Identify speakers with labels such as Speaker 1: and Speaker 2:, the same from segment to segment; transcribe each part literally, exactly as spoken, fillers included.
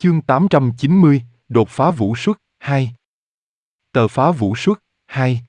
Speaker 1: Chương tám trăm chín mươi, đột phá vũ xuất, hai. Tờ phá vũ xuất, hai.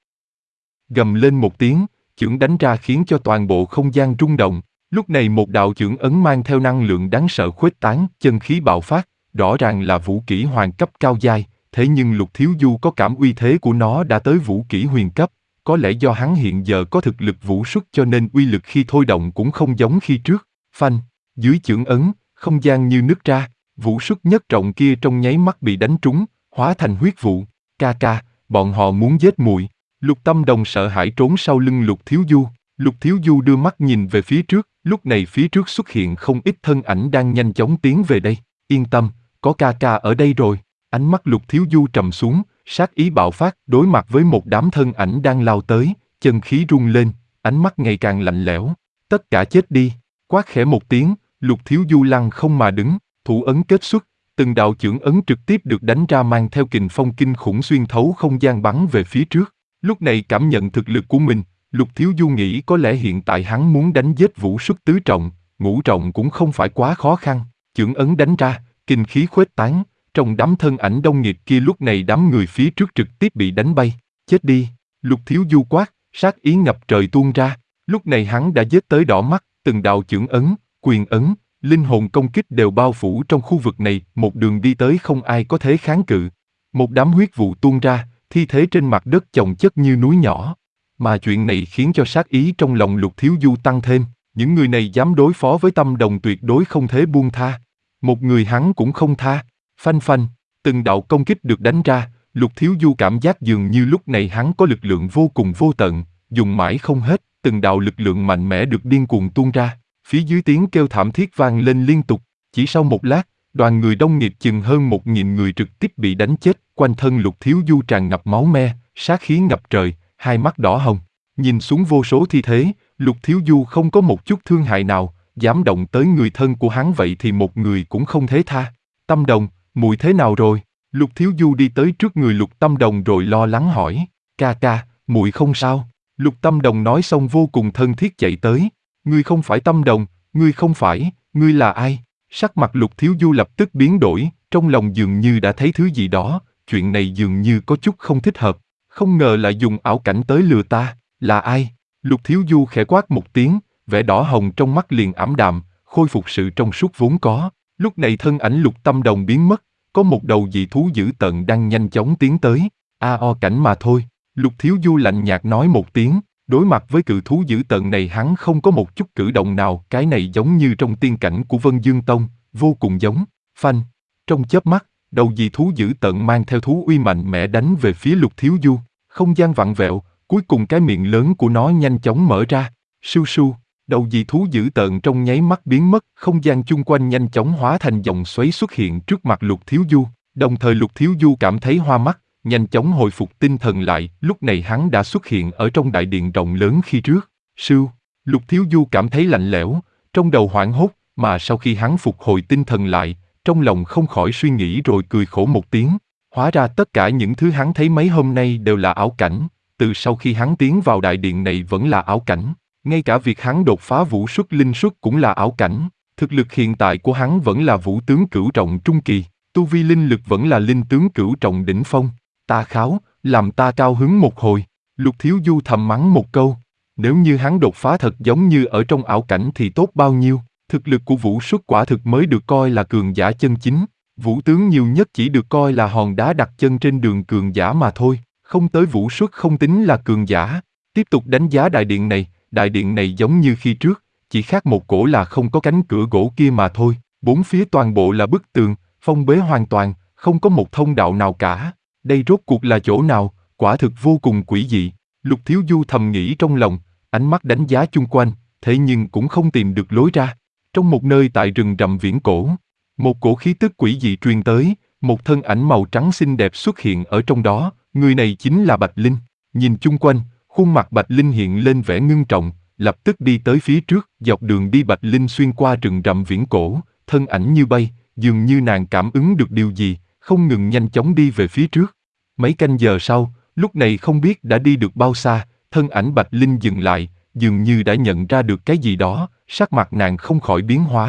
Speaker 1: Gầm lên một tiếng, chưởng đánh ra khiến cho toàn bộ không gian rung động. Lúc này một đạo chưởng ấn mang theo năng lượng đáng sợ khuếch tán, chân khí bạo phát, rõ ràng là vũ kỹ hoàng cấp cao giai, thế nhưng Lục Thiếu Du có cảm uy thế của nó đã tới vũ kỹ huyền cấp. Có lẽ do hắn hiện giờ có thực lực vũ xuất cho nên uy lực khi thôi động cũng không giống khi trước. Phanh, dưới chưởng ấn, không gian như nứt ra, vũ xuất nhất trọng kia trong nháy mắt bị đánh trúng, hóa thành huyết vụ. Ca ca, bọn họ muốn giết muội. Lục Tâm Đồng sợ hãi trốn sau lưng Lục Thiếu Du. Lục Thiếu Du đưa mắt nhìn về phía trước, lúc này phía trước xuất hiện không ít thân ảnh đang nhanh chóng tiến về đây. Yên tâm, có ca ca ở đây rồi. Ánh mắt Lục Thiếu Du trầm xuống, sát ý bạo phát, đối mặt với một đám thân ảnh đang lao tới, chân khí rung lên, ánh mắt ngày càng lạnh lẽo. Tất cả chết đi. Quát khẽ một tiếng, Lục Thiếu Du lăng không mà đứng, thủ ấn kết xuất, từng đạo chưởng ấn trực tiếp được đánh ra mang theo kình phong kinh khủng xuyên thấu không gian bắn về phía trước. Lúc này cảm nhận thực lực của mình, Lục Thiếu Du nghĩ có lẽ hiện tại hắn muốn đánh giết vũ xuất tứ trọng, ngũ trọng cũng không phải quá khó khăn. Chưởng ấn đánh ra, kinh khí khuếch tán, trong đám thân ảnh đông nghịt kia lúc này đám người phía trước trực tiếp bị đánh bay. Chết đi! Lục Thiếu Du quát, sát ý ngập trời tuôn ra. Lúc này hắn đã giết tới đỏ mắt, từng đạo chưởng ấn, quyền ấn, linh hồn công kích đều bao phủ trong khu vực này, một đường đi tới không ai có thể kháng cự. Một đám huyết vụ tuôn ra, thi thể trên mặt đất chồng chất như núi nhỏ. Mà chuyện này khiến cho sát ý trong lòng Lục Thiếu Du tăng thêm, những người này dám đối phó với Tâm Đồng tuyệt đối không thể buông tha. Một người hắn cũng không tha. Phanh phanh, từng đạo công kích được đánh ra, Lục Thiếu Du cảm giác dường như lúc này hắn có lực lượng vô cùng vô tận, dùng mãi không hết, từng đạo lực lượng mạnh mẽ được điên cuồng tuôn ra. Phía dưới tiếng kêu thảm thiết vang lên liên tục, chỉ sau một lát, đoàn người đông nghịt chừng hơn một nghìn người trực tiếp bị đánh chết, quanh thân Lục Thiếu Du tràn ngập máu me, sát khí ngập trời, hai mắt đỏ hồng. Nhìn xuống vô số thi thế, Lục Thiếu Du không có một chút thương hại nào, dám động tới người thân của hắn vậy thì một người cũng không thể tha. Tâm Đồng, muội thế nào rồi? Lục Thiếu Du đi tới trước người Lục Tâm Đồng rồi lo lắng hỏi. Ca ca, muội không sao. Lục Tâm Đồng nói xong vô cùng thân thiết chạy tới. Ngươi không phải Tâm Đồng, ngươi không phải, ngươi là ai? Sắc mặt Lục Thiếu Du lập tức biến đổi, trong lòng dường như đã thấy thứ gì đó, chuyện này dường như có chút không thích hợp. Không ngờ lại dùng ảo cảnh tới lừa ta, là ai? Lục Thiếu Du khẽ quát một tiếng, vẻ đỏ hồng trong mắt liền ảm đạm, khôi phục sự trong suốt vốn có. Lúc này thân ảnh Lục Tâm Đồng biến mất, có một đầu dị thú dữ tợn đang nhanh chóng tiến tới. A o cảnh mà thôi. Lục Thiếu Du lạnh nhạt nói một tiếng, đối mặt với cự thú dữ tợn này hắn không có một chút cử động nào, cái này giống như trong tiên cảnh của Vân Dương Tông, vô cùng giống. Phanh, trong chớp mắt, đầu dị thú dữ tợn mang theo thú uy mạnh mẽ đánh về phía Lục Thiếu Du, không gian vặn vẹo, cuối cùng cái miệng lớn của nó nhanh chóng mở ra. Su su, đầu dị thú dữ tợn trong nháy mắt biến mất, không gian chung quanh nhanh chóng hóa thành dòng xoáy xuất hiện trước mặt Lục Thiếu Du, đồng thời Lục Thiếu Du cảm thấy hoa mắt, nhanh chóng hồi phục tinh thần lại, lúc này hắn đã xuất hiện ở trong đại điện rộng lớn khi trước. Sưu, Lục Thiếu Du cảm thấy lạnh lẽo, trong đầu hoảng hốt, mà sau khi hắn phục hồi tinh thần lại, trong lòng không khỏi suy nghĩ rồi cười khổ một tiếng. Hóa ra tất cả những thứ hắn thấy mấy hôm nay đều là ảo cảnh, từ sau khi hắn tiến vào đại điện này vẫn là ảo cảnh, ngay cả việc hắn đột phá vũ xuất linh xuất cũng là ảo cảnh. Thực lực hiện tại của hắn vẫn là vũ tướng cửu trọng trung kỳ, tu vi linh lực vẫn là linh tướng cửu trọng đỉnh phong. Ta kháo, làm ta cao hứng một hồi. Lục Thiếu Du thầm mắng một câu. Nếu như hắn đột phá thật giống như ở trong ảo cảnh thì tốt bao nhiêu. Thực lực của vũ xuất quả thực mới được coi là cường giả chân chính. Vũ tướng nhiều nhất chỉ được coi là hòn đá đặt chân trên đường cường giả mà thôi. Không tới vũ xuất không tính là cường giả. Tiếp tục đánh giá đại điện này. Đại điện này giống như khi trước, chỉ khác một cổ là không có cánh cửa gỗ kia mà thôi. Bốn phía toàn bộ là bức tường, phong bế hoàn toàn, không có một thông đạo nào cả. Đây rốt cuộc là chỗ nào, quả thực vô cùng quỷ dị. Lục Thiếu Du thầm nghĩ trong lòng, ánh mắt đánh giá chung quanh, thế nhưng cũng không tìm được lối ra. Trong một nơi tại rừng rậm viễn cổ, một cổ khí tức quỷ dị truyền tới, một thân ảnh màu trắng xinh đẹp xuất hiện ở trong đó, người này chính là Bạch Linh. Nhìn chung quanh, khuôn mặt Bạch Linh hiện lên vẻ ngưng trọng, lập tức đi tới phía trước, dọc đường đi Bạch Linh xuyên qua rừng rậm viễn cổ, thân ảnh như bay, dường như nàng cảm ứng được điều gì, không ngừng nhanh chóng đi về phía trước. Mấy canh giờ sau, lúc này không biết đã đi được bao xa, thân ảnh Bạch Linh dừng lại, dường như đã nhận ra được cái gì đó, sắc mặt nàng không khỏi biến hóa,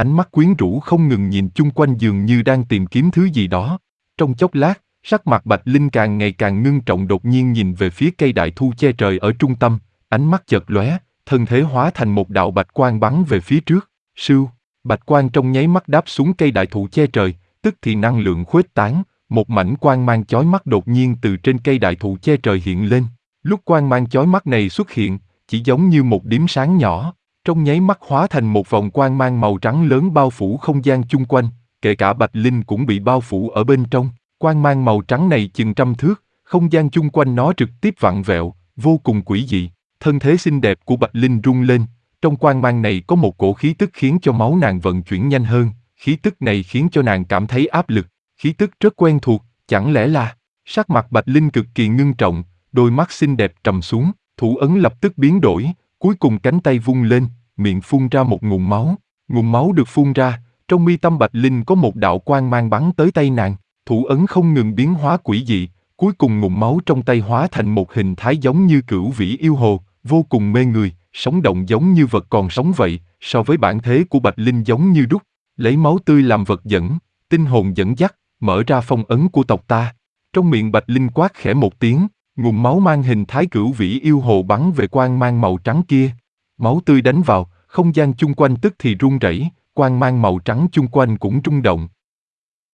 Speaker 1: ánh mắt quyến rũ không ngừng nhìn chung quanh dường như đang tìm kiếm thứ gì đó. Trong chốc lát, sắc mặt Bạch Linh càng ngày càng ngưng trọng, đột nhiên nhìn về phía cây đại thụ che trời ở trung tâm, ánh mắt chợt lóe, thân thế hóa thành một đạo bạch quang bắn về phía trước. Sưu, bạch quang trong nháy mắt đáp xuống cây đại thụ che trời, tức thì năng lượng khuếch tán, một mảnh quang mang chói mắt đột nhiên từ trên cây đại thụ che trời hiện lên. Lúc quang mang chói mắt này xuất hiện, chỉ giống như một điểm sáng nhỏ, trong nháy mắt hóa thành một vòng quang mang màu trắng lớn bao phủ không gian chung quanh, kể cả Bạch Linh cũng bị bao phủ ở bên trong. Quang mang màu trắng này chừng trăm thước, không gian chung quanh nó trực tiếp vặn vẹo, vô cùng quỷ dị. Thân thế xinh đẹp của Bạch Linh rung lên, trong quang mang này có một cổ khí tức khiến cho máu nàng vận chuyển nhanh hơn, khí tức này khiến cho nàng cảm thấy áp lực, khí tức rất quen thuộc, chẳng lẽ là... Sắc mặt Bạch Linh cực kỳ ngưng trọng, đôi mắt xinh đẹp trầm xuống, thủ ấn lập tức biến đổi, cuối cùng cánh tay vung lên, miệng phun ra một ngụm máu. Ngụm máu được phun ra, trong mi tâm Bạch Linh có một đạo quang mang bắn tới tay nàng, thủ ấn không ngừng biến hóa quỷ dị, cuối cùng ngụm máu trong tay hóa thành một hình thái giống như cửu vĩ yêu hồ, vô cùng mê người, sống động giống như vật còn sống vậy, so với bản thế của Bạch Linh giống như đúc, lấy máu tươi làm vật dẫn, tinh hồn dẫn dắt, mở ra phong ấn của tộc ta. Trong miệng Bạch Linh quát khẽ một tiếng, ngụm máu mang hình thái cửu vĩ yêu hồ bắn về quang mang màu trắng kia. Máu tươi đánh vào, không gian chung quanh tức thì rung rẩy, quang mang màu trắng chung quanh cũng rung động,